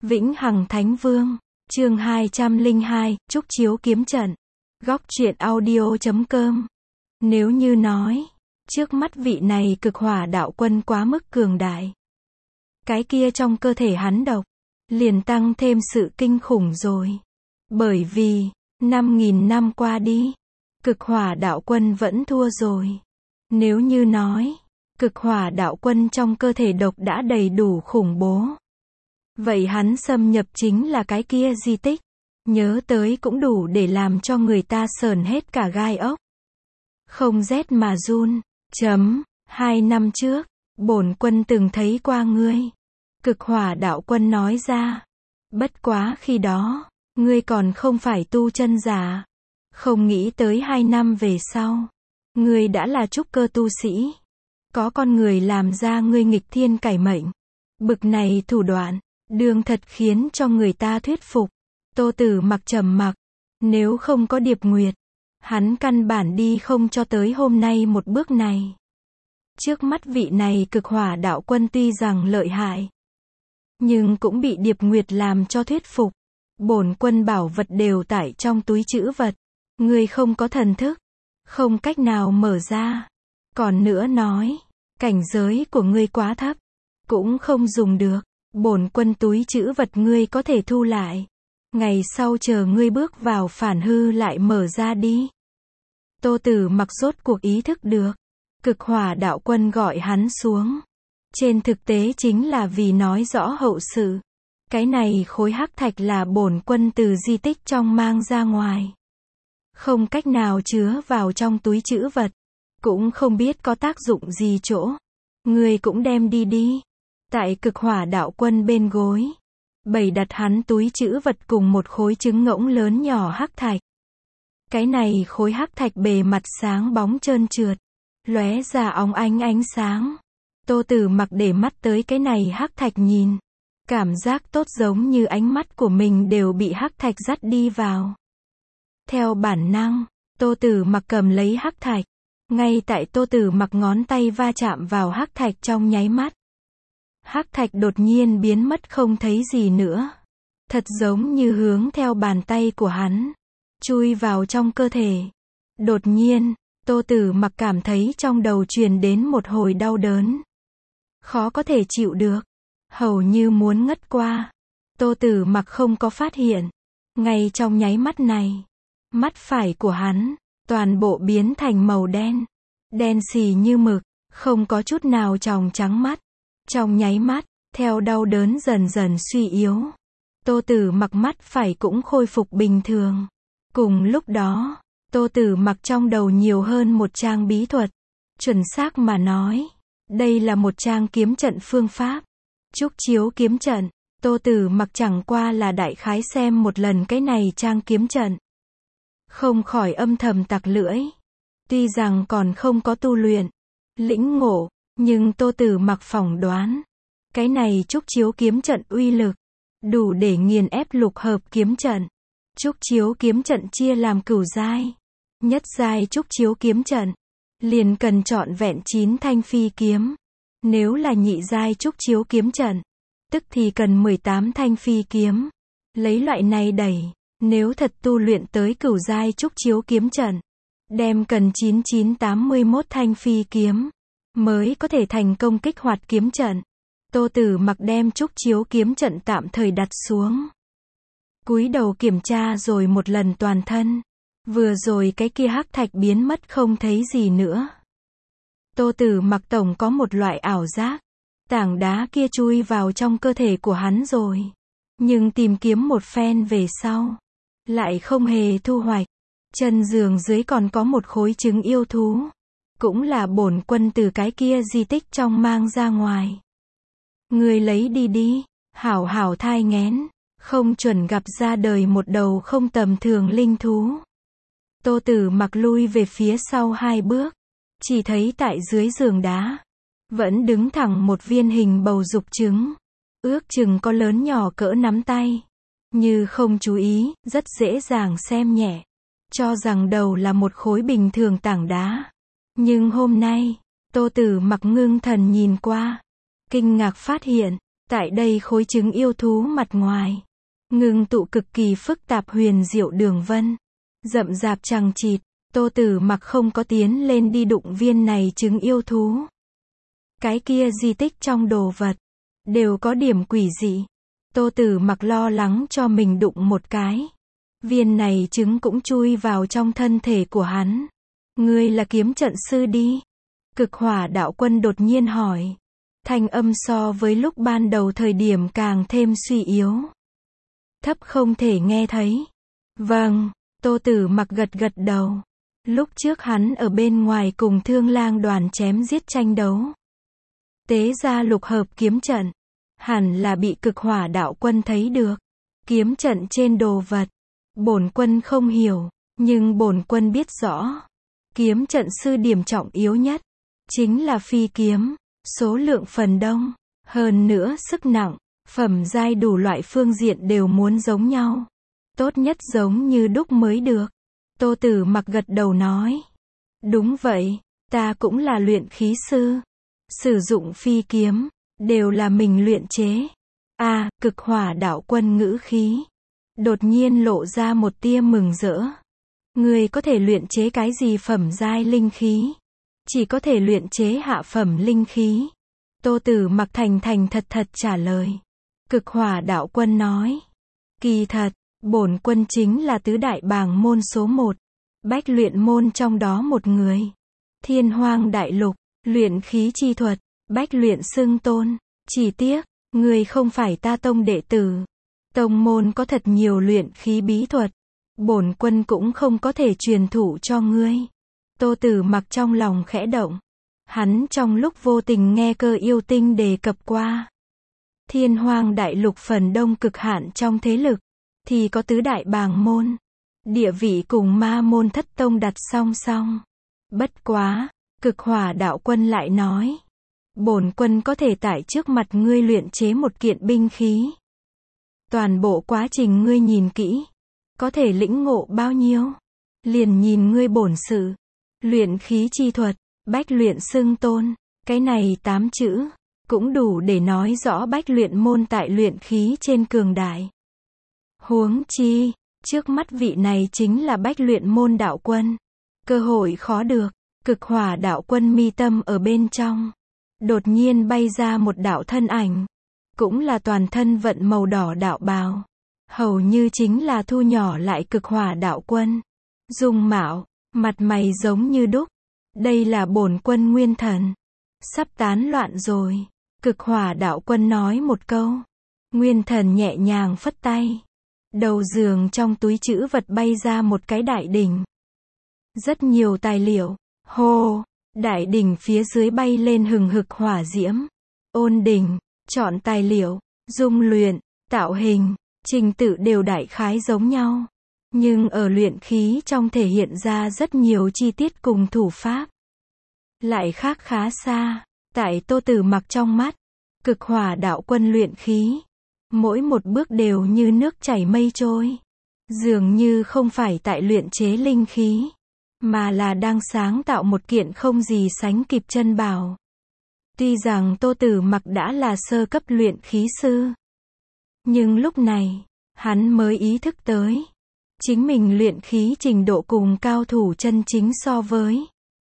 Vĩnh Hằng Thánh Vương, chương 202, Trúc Chiếu Kiếm Trận. Góc truyện audio.com. Nếu như nói, trước mắt vị này cực hỏa đạo quân quá mức cường đại, cái kia trong cơ thể hắn độc, liền tăng thêm sự kinh khủng rồi. Bởi vì, 5.000 năm qua đi, cực hỏa đạo quân vẫn thua rồi. Nếu như nói, cực hỏa đạo quân trong cơ thể độc đã đầy đủ khủng bố, vậy hắn xâm nhập chính là cái kia di tích. Nhớ tới cũng đủ để làm cho người ta sởn hết cả gai ốc. Không rét mà run. 2 năm trước, bổn quân từng thấy qua ngươi. Cực hỏa đạo quân nói ra. Bất quá khi đó, ngươi còn không phải tu chân giả. Không nghĩ tới 2 năm về sau, ngươi đã là trúc cơ tu sĩ. Có con người làm ra ngươi nghịch thiên cải mệnh. Bực này thủ đoạn, đương thật khiến cho người ta thuyết phục. Tô Tử Mặc trầm mặc. Nếu không có Điệp Nguyệt, hắn căn bản đi không cho tới hôm nay một bước này. Trước mắt vị này cực hỏa đạo quân tuy rằng lợi hại, nhưng cũng bị Điệp Nguyệt làm cho thuyết phục. Bổn quân bảo vật đều tải trong túi trữ vật. Ngươi không có thần thức, không cách nào mở ra. Còn nữa nói, cảnh giới của ngươi quá thấp, cũng không dùng được. Bổn quân túi trữ vật ngươi có thể thu lại. Ngày sau chờ ngươi bước vào phản hư lại mở ra đi. Tô Tử Mặc rốt cuộc ý thức được. Cực hỏa đạo quân gọi hắn xuống. Trên thực tế chính là vì nói rõ hậu sự. Cái này khối hắc thạch là bổn quân từ di tích trong mang ra ngoài. Không cách nào chứa vào trong túi trữ vật. Cũng không biết có tác dụng gì chỗ. Ngươi cũng đem đi đi. Tại cực hỏa đạo quân bên gối, bày đặt hắn túi trữ vật cùng một khối trứng ngỗng lớn nhỏ hắc thạch. Cái này khối hắc thạch bề mặt sáng bóng trơn trượt, lóe ra óng ánh sáng. Tô Tử Mặc để mắt tới cái này hắc thạch nhìn, cảm giác tốt giống như ánh mắt của mình đều bị hắc thạch dắt đi vào. Theo bản năng, Tô Tử Mặc cầm lấy hắc thạch. Ngay tại Tô Tử Mặc ngón tay va chạm vào hắc thạch trong nháy mắt, hắc thạch đột nhiên biến mất không thấy gì nữa. Thật giống như hướng theo bàn tay của hắn, chui vào trong cơ thể. Đột nhiên, Tô Tử Mặc cảm thấy trong đầu truyền đến một hồi đau đớn. Khó có thể chịu được. Hầu như muốn ngất qua. Tô Tử Mặc không có phát hiện. Ngay trong nháy mắt này, mắt phải của hắn, toàn bộ biến thành màu đen. Đen xì như mực, không có chút nào tròng trắng mắt. Trong nháy mắt, theo đau đớn dần dần suy yếu, Tô Tử Mặc mắt phải cũng khôi phục bình thường. Cùng lúc đó, Tô Tử Mặc trong đầu nhiều hơn một trang bí thuật. Chuẩn xác mà nói, đây là một trang kiếm trận phương pháp. Trúc Chiếu Kiếm Trận. Tô Tử Mặc chẳng qua là đại khái xem một lần cái này trang kiếm trận, không khỏi âm thầm tặc lưỡi. Tuy rằng còn không có tu luyện, lĩnh ngộ, nhưng Tô Tử Mặc phỏng đoán, cái này Trúc Chiếu Kiếm Trận uy lực, đủ để nghiền ép lục hợp kiếm trận. Trúc Chiếu Kiếm Trận chia làm cửu giai. Nhất giai Trúc Chiếu Kiếm Trận, liền cần trọn vẹn 9 thanh phi kiếm. Nếu là nhị giai Trúc Chiếu Kiếm Trận, tức thì cần 18 thanh phi kiếm. Lấy loại này đẩy, nếu thật tu luyện tới cửu giai Trúc Chiếu Kiếm Trận, đem cần 9981 thanh phi kiếm, mới có thể thành công kích hoạt kiếm trận. Tô Tử Mặc đem Trúc Chiếu Kiếm Trận tạm thời đặt xuống. Cúi đầu kiểm tra rồi một lần toàn thân. Vừa rồi cái kia hắc thạch biến mất không thấy gì nữa. Tô Tử Mặc tổng có một loại ảo giác. Tảng đá kia chui vào trong cơ thể của hắn rồi. Nhưng tìm kiếm một phen về sau, lại không hề thu hoạch. Chân giường dưới còn có một khối trứng yêu thú. Cũng là bổn quân từ cái kia di tích trong mang ra ngoài. Ngươi lấy đi đi, hảo hảo thai nghén, không chuẩn gặp ra đời một đầu không tầm thường linh thú. Tô Tử Mặc lui về phía sau 2 bước, chỉ thấy tại dưới giường đá, vẫn đứng thẳng một viên hình bầu dục trứng, ước chừng có lớn nhỏ cỡ nắm tay. Như không chú ý, rất dễ dàng xem nhẹ, cho rằng đầu là một khối bình thường tảng đá. Nhưng hôm nay, Tô Tử Mặc ngưng thần nhìn qua, kinh ngạc phát hiện, Tại đây khối trứng yêu thú mặt ngoài, ngưng tụ cực kỳ phức tạp huyền diệu đường vân, rậm rạp chằng chịt. Tô Tử Mặc không có tiến lên đi đụng viên này trứng yêu thú. Cái kia di tích trong đồ vật, đều có điểm quỷ dị. Tô Tử Mặc lo lắng cho mình đụng một cái. Viên này trứng cũng chui vào trong thân thể của hắn. Ngươi là kiếm trận sư đi? Cực Hỏa Đạo Quân đột nhiên hỏi. Thanh âm so với lúc ban đầu thời điểm càng thêm suy yếu. Thấp không thể nghe thấy. Vâng, Tô Tử Mặc gật gật đầu. Lúc trước hắn ở bên ngoài cùng Thương Lang đoàn chém giết tranh đấu. Tế ra lục hợp kiếm trận. Hẳn là bị Cực Hỏa Đạo Quân thấy được. Kiếm trận trên đồ vật. Bổn quân không hiểu, nhưng bổn quân biết rõ. Kiếm trận sư điểm trọng yếu nhất, chính là phi kiếm, số lượng phần đông, hơn nữa sức nặng, phẩm giai đủ loại phương diện đều muốn giống nhau. Tốt nhất giống như đúc mới được. Tô Tử Mặc gật đầu nói. Đúng vậy, ta cũng là luyện khí sư. Sử dụng phi kiếm, đều là mình luyện chế. Cực Hỏa Đạo Quân ngữ khí đột nhiên lộ ra một tia mừng rỡ. Ngươi có thể luyện chế cái gì phẩm giai linh khí? Chỉ có thể luyện chế hạ phẩm linh khí. Tô Tử Mặc thành thành thật thật trả lời. Cực Hỏa Đạo Quân nói. Kỳ thật, bổn quân chính là tứ đại bàng môn số 1. Bách luyện môn trong đó một người. Thiên Hoang Đại Lục, luyện khí chi thuật, bách luyện xưng tôn. Chỉ tiếc, ngươi không phải ta tông đệ tử. Tông môn có thật nhiều luyện khí bí thuật. Bổn quân cũng không có thể truyền thụ cho ngươi. Tô Tử Mặc trong lòng khẽ động. Hắn trong lúc vô tình nghe Cơ Yêu Tinh đề cập qua. Thiên Hoang Đại Lục phần đông cực hạn trong thế lực, thì có tứ đại bàng môn. Địa vị cùng Ma Môn Thất Tông đặt song song. Bất quá, Cực Hỏa Đạo Quân lại nói. Bổn quân có thể tại trước mặt ngươi luyện chế một kiện binh khí. Toàn bộ quá trình ngươi nhìn kỹ, có thể lĩnh ngộ bao nhiêu? Liền nhìn ngươi bổn sự. Luyện khí chi thuật, bách luyện xưng tôn, cái này 8 chữ, cũng đủ để nói rõ bách luyện môn tại luyện khí trên cường đại. Huống chi, trước mắt vị này chính là bách luyện môn đạo quân. Cơ hội khó được. Cực Hỏa Đạo Quân mi tâm ở bên trong, đột nhiên bay ra một đạo thân ảnh. Cũng là toàn thân vận màu đỏ đạo bào. Hầu như chính là thu nhỏ lại Cực Hỏa Đạo Quân. Dung mạo, mặt mày giống như đúc. Đây là bổn quân nguyên thần. Sắp tán loạn rồi. Cực Hỏa Đạo Quân nói một câu. Nguyên thần nhẹ nhàng phất tay. Đầu giường trong túi trữ vật bay ra một cái đại đỉnh. Rất nhiều tài liệu. Hô, đại đỉnh phía dưới bay lên hừng hực hỏa diễm. Ôn đỉnh, chọn tài liệu, dung luyện, tạo hình, trình tự đều đại khái giống nhau. Nhưng ở luyện khí trong thể hiện ra rất nhiều chi tiết cùng thủ pháp. Lại khác khá xa. Tại Tô Tử Mặc trong mắt, Cực Hỏa Đạo Quân luyện khí. Mỗi một bước đều như nước chảy mây trôi. Dường như không phải tại luyện chế linh khí, mà là đang sáng tạo một kiện không gì sánh kịp chân bảo. Tuy rằng Tô Tử Mặc đã là sơ cấp luyện khí sư, nhưng lúc này, hắn mới ý thức tới. Chính mình luyện khí trình độ cùng cao thủ chân chính so với.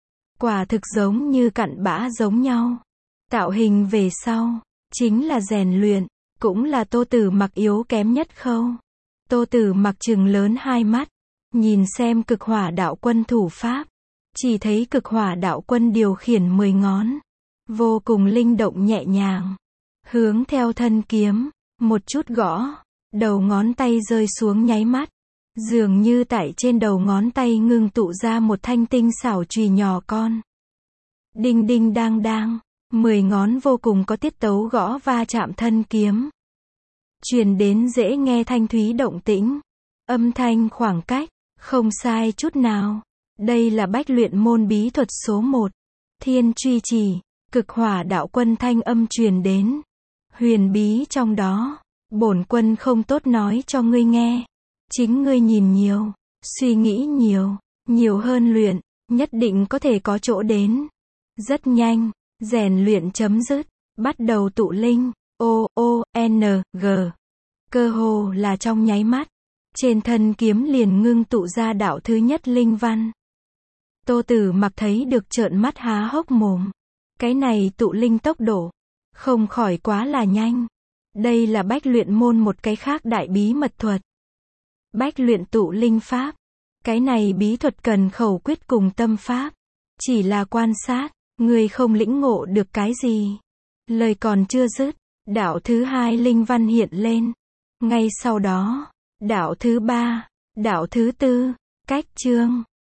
Quả thực giống như cặn bã giống nhau. Tạo hình về sau, chính là rèn luyện, cũng là Tô Tử Mặc yếu kém nhất khâu. Tô Tử Mặc trừng lớn hai mắt, nhìn xem Cực Hỏa Đạo Quân thủ pháp. Chỉ thấy Cực Hỏa Đạo Quân điều khiển 10 ngón. Vô cùng linh động nhẹ nhàng. Hướng theo thân kiếm, một chút gõ. Đầu ngón tay rơi xuống nháy mắt. Dường như tại trên đầu ngón tay ngưng tụ ra một thanh tinh xảo chùy nhỏ con. Đinh đinh đang đang, 10 ngón vô cùng có tiết tấu gõ va chạm thân kiếm. Truyền đến dễ nghe thanh thúy động tĩnh. Âm thanh khoảng cách, không sai chút nào. Đây là bách luyện môn bí thuật số 1. Thiên truy chỉ, Cực Hỏa Đạo Quân thanh âm truyền đến. Huyền bí trong đó, bổn quân không tốt nói cho ngươi nghe. Chính ngươi nhìn nhiều, suy nghĩ nhiều, nhiều hơn luyện, nhất định có thể có chỗ đến. Rất nhanh, rèn luyện chấm dứt, bắt đầu tụ linh. O-O-N-G. Cơ hồ là trong nháy mắt, trên thân kiếm liền ngưng tụ ra đạo thứ nhất linh văn. Tô Tử Mặc thấy được trợn mắt há hốc mồm. Cái này tụ linh tốc độ, không khỏi quá là nhanh. Đây là bách luyện môn một cái khác đại bí mật thuật. Bách luyện tụ linh pháp. Cái này bí thuật cần khẩu quyết cùng tâm pháp. Chỉ là quan sát, người không lĩnh ngộ được cái gì. Lời còn chưa dứt, đạo thứ hai linh văn hiện lên. Ngay sau đó, đạo thứ ba, đạo thứ tư, cách chương.